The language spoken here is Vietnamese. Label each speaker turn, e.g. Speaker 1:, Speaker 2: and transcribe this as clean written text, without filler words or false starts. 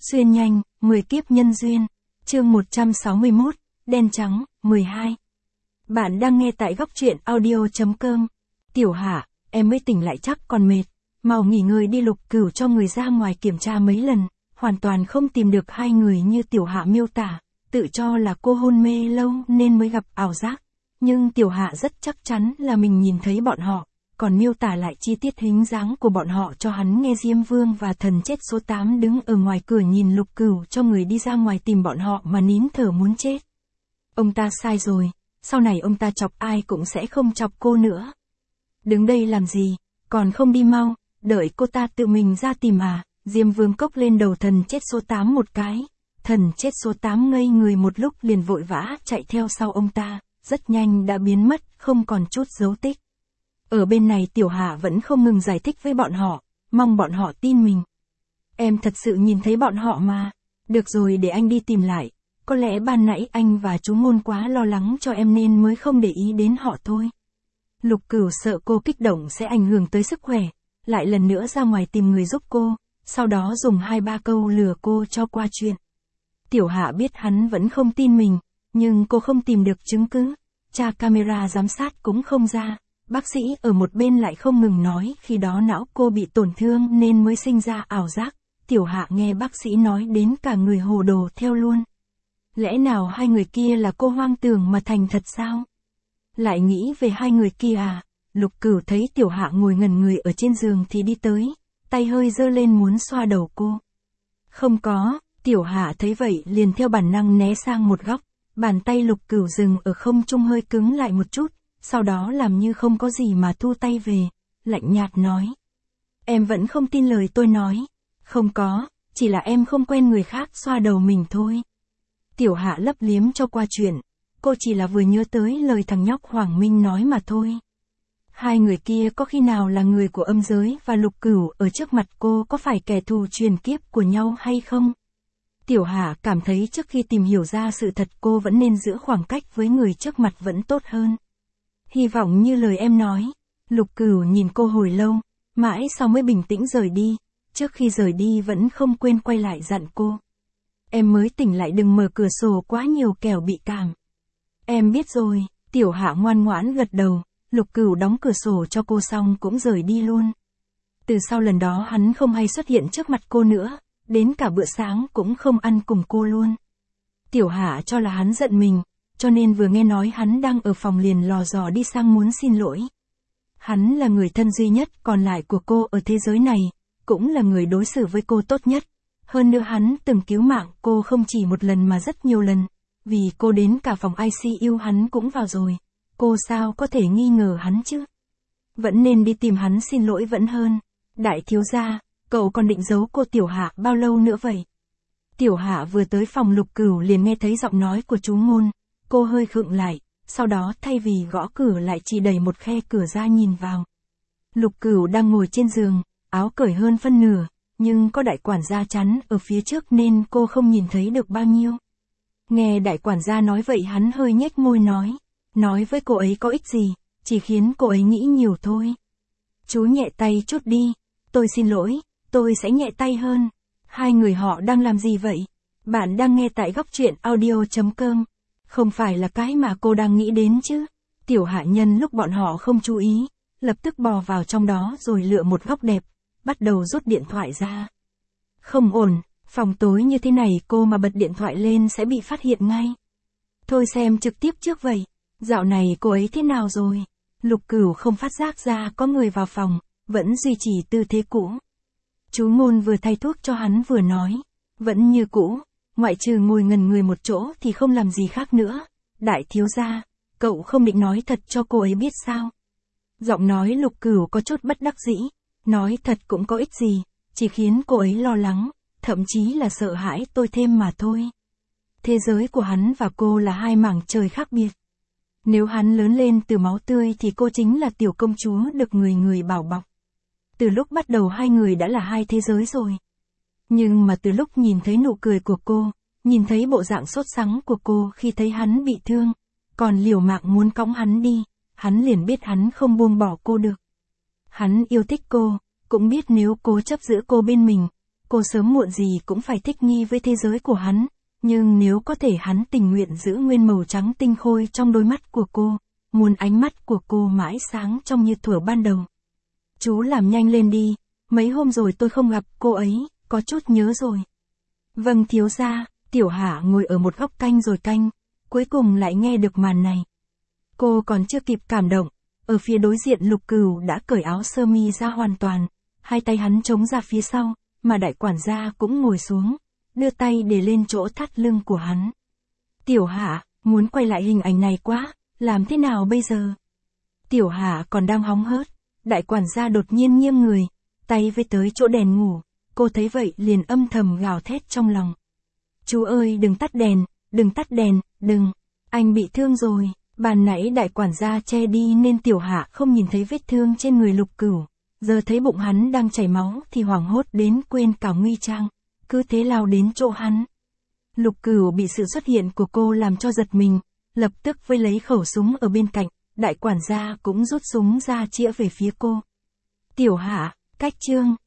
Speaker 1: Xuyên nhanh, 10 kiếp nhân duyên. Chương 161, đen trắng, 12. Bạn đang nghe tại góc truyện audio.com. Tiểu Hạ, em mới tỉnh lại chắc còn mệt. Mau nghỉ ngơi đi. Lục Cửu cho người ra ngoài kiểm tra mấy lần, hoàn toàn không tìm được hai người như Tiểu Hạ miêu tả, tự cho là cô hôn mê lâu nên mới gặp ảo giác. Nhưng Tiểu Hạ rất chắc chắn là mình nhìn thấy bọn họ, còn miêu tả lại chi tiết hình dáng của bọn họ cho hắn nghe. Diêm Vương và thần chết số 8 đứng ở ngoài cửa nhìn Lục Cửu cho người đi ra ngoài tìm bọn họ mà nín thở muốn chết. Ông ta sai rồi, sau này ông ta chọc ai cũng sẽ không chọc cô nữa. Đứng đây làm gì, còn không đi mau, đợi cô ta tự mình ra tìm à. Diêm Vương cốc lên đầu thần chết số 8 một cái. Thần chết số 8 ngây người một lúc liền vội vã chạy theo sau ông ta, rất nhanh đã biến mất, không còn chút dấu tích. Ở bên này Tiểu Hạ vẫn không ngừng giải thích với bọn họ, mong bọn họ tin mình. Em thật sự nhìn thấy bọn họ mà. Được rồi, để anh đi tìm lại. Có lẽ ban nãy anh và chú Ngôn quá lo lắng cho em nên mới không để ý đến họ thôi. Lục Cửu sợ cô kích động sẽ ảnh hưởng tới sức khỏe, lại lần nữa ra ngoài tìm người giúp cô, sau đó dùng 2-3 câu lừa cô cho qua chuyện. Tiểu Hạ biết hắn vẫn không tin mình, nhưng cô không tìm được chứng cứ, tra camera giám sát cũng không ra. Bác sĩ ở một bên lại không ngừng nói khi đó não cô bị tổn thương nên mới sinh ra ảo giác. Tiểu Hạ nghe bác sĩ nói đến cả người hồ đồ theo luôn. Lẽ nào hai người kia là cô hoang tưởng mà thành thật sao? Lại nghĩ về hai người kia à? Lục Cửu thấy Tiểu Hạ ngồi ngẩn người ở trên giường thì đi tới, tay hơi giơ lên muốn xoa đầu cô. Không có. Tiểu Hạ thấy vậy liền theo bản năng né sang một góc, bàn tay Lục Cửu dừng ở không trung hơi cứng lại một chút, sau đó làm như không có gì mà thu tay về, lạnh nhạt nói. Em vẫn không tin lời tôi nói. Không có, chỉ là em không quen người khác xoa đầu mình thôi. Tiểu Hạ lấp liếm cho qua chuyện, cô chỉ là vừa nhớ tới lời thằng nhóc Hoàng Minh nói mà thôi. Hai người kia có khi nào là người của âm giới và Lục Cửu ở trước mặt cô có phải kẻ thù truyền kiếp của nhau hay không? Tiểu Hạ cảm thấy trước khi tìm hiểu ra sự thật cô vẫn nên giữ khoảng cách với người trước mặt vẫn tốt hơn. Hy vọng như lời em nói. Lục Cửu nhìn cô hồi lâu, mãi sau mới bình tĩnh rời đi, trước khi rời đi vẫn không quên quay lại dặn cô. Em mới tỉnh lại đừng mở cửa sổ quá nhiều kẻo bị cảm. Em biết rồi. Tiểu Hạ ngoan ngoãn gật đầu, Lục Cửu đóng cửa sổ cho cô xong cũng rời đi luôn. Từ sau lần đó hắn không hay xuất hiện trước mặt cô nữa, đến cả bữa sáng cũng không ăn cùng cô luôn. Tiểu Hạ cho là hắn giận mình, cho nên vừa nghe nói hắn đang ở phòng liền lò dò đi sang muốn xin lỗi. Hắn là người thân duy nhất còn lại của cô ở thế giới này, cũng là người đối xử với cô tốt nhất. Hơn nữa hắn từng cứu mạng cô không chỉ một lần mà rất nhiều lần, vì cô đến cả phòng ICU hắn cũng vào rồi. Cô sao có thể nghi ngờ hắn chứ? Vẫn nên đi tìm hắn xin lỗi vẫn hơn. Đại thiếu gia, cậu còn định giấu cô Tiểu Hạ bao lâu nữa vậy? Tiểu Hạ vừa tới phòng Lục Cửu liền nghe thấy giọng nói của chú Ngôn. Cô hơi khựng lại, sau đó thay vì gõ cửa lại chỉ đẩy một khe cửa ra nhìn vào. Lục Cửu đang ngồi trên giường, áo cởi hơn phân nửa, nhưng có đại quản gia chắn ở phía trước nên cô không nhìn thấy được bao nhiêu. Nghe đại quản gia nói vậy hắn hơi nhếch môi nói với cô ấy có ích gì, chỉ khiến cô ấy nghĩ nhiều thôi. Chú nhẹ tay chút đi. Tôi xin lỗi, tôi sẽ nhẹ tay hơn. Hai người họ đang làm gì vậy? Bạn đang nghe tại góc truyện audio.com. Không phải là cái mà cô đang nghĩ đến chứ? Tiểu Hạ nhân lúc bọn họ không chú ý, lập tức bò vào trong đó rồi lựa một góc đẹp, bắt đầu rút điện thoại ra. Không ổn, phòng tối như thế này cô mà bật điện thoại lên sẽ bị phát hiện ngay. Thôi xem trực tiếp trước vậy. Dạo này cô ấy thế nào rồi? Lục Cửu không phát giác ra có người vào phòng, vẫn duy trì tư thế cũ. Chú Ngôn vừa thay thuốc cho hắn vừa nói, vẫn như cũ, ngoại trừ ngồi ngần người một chỗ thì không làm gì khác nữa. Đại thiếu gia, cậu không định nói thật cho cô ấy biết sao? Giọng nói Lục Cửu có chút bất đắc dĩ, nói thật cũng có ích gì, chỉ khiến cô ấy lo lắng, thậm chí là sợ hãi tôi thêm mà thôi. Thế giới của hắn và cô là hai mảng trời khác biệt. Nếu hắn lớn lên từ máu tươi thì cô chính là tiểu công chúa được người người bảo bọc. Từ lúc bắt đầu hai người đã là hai thế giới rồi. Nhưng mà từ lúc nhìn thấy nụ cười của cô, nhìn thấy bộ dạng sốt sắng của cô khi thấy hắn bị thương, còn liều mạng muốn cõng hắn đi, hắn liền biết hắn không buông bỏ cô được. Hắn yêu thích cô, cũng biết nếu cố chấp giữ cô bên mình, cô sớm muộn gì cũng phải thích nghi với thế giới của hắn, nhưng nếu có thể hắn tình nguyện giữ nguyên màu trắng tinh khôi trong đôi mắt của cô, muốn ánh mắt của cô mãi sáng trong như thuở ban đầu. Chú làm nhanh lên đi, mấy hôm rồi tôi không gặp cô ấy, có chút nhớ rồi. Vâng thiếu gia. Tiểu Hạ ngồi ở một góc canh rồi canh, cuối cùng lại nghe được màn này. Cô còn chưa kịp cảm động, ở phía đối diện Lục Cửu đã cởi áo sơ mi ra hoàn toàn, hai tay hắn chống ra phía sau, mà đại quản gia cũng ngồi xuống, đưa tay để lên chỗ thắt lưng của hắn. Tiểu Hạ, muốn quay lại hình ảnh này quá, làm thế nào bây giờ? Tiểu Hạ còn đang hóng hớt, đại quản gia đột nhiên nghiêng người, tay với tới chỗ đèn ngủ, cô thấy vậy liền âm thầm gào thét trong lòng. Chú ơi đừng tắt đèn, đừng, anh bị thương rồi. Ban nãy đại quản gia che đi nên Tiểu Hạ không nhìn thấy vết thương trên người Lục Cửu, giờ thấy bụng hắn đang chảy máu thì hoảng hốt đến quên cả nguy trang, cứ thế lao đến chỗ hắn. Lục Cửu bị sự xuất hiện của cô làm cho giật mình, lập tức vây lấy khẩu súng ở bên cạnh, đại quản gia cũng rút súng ra chĩa về phía cô. Tiểu Hạ, cách chương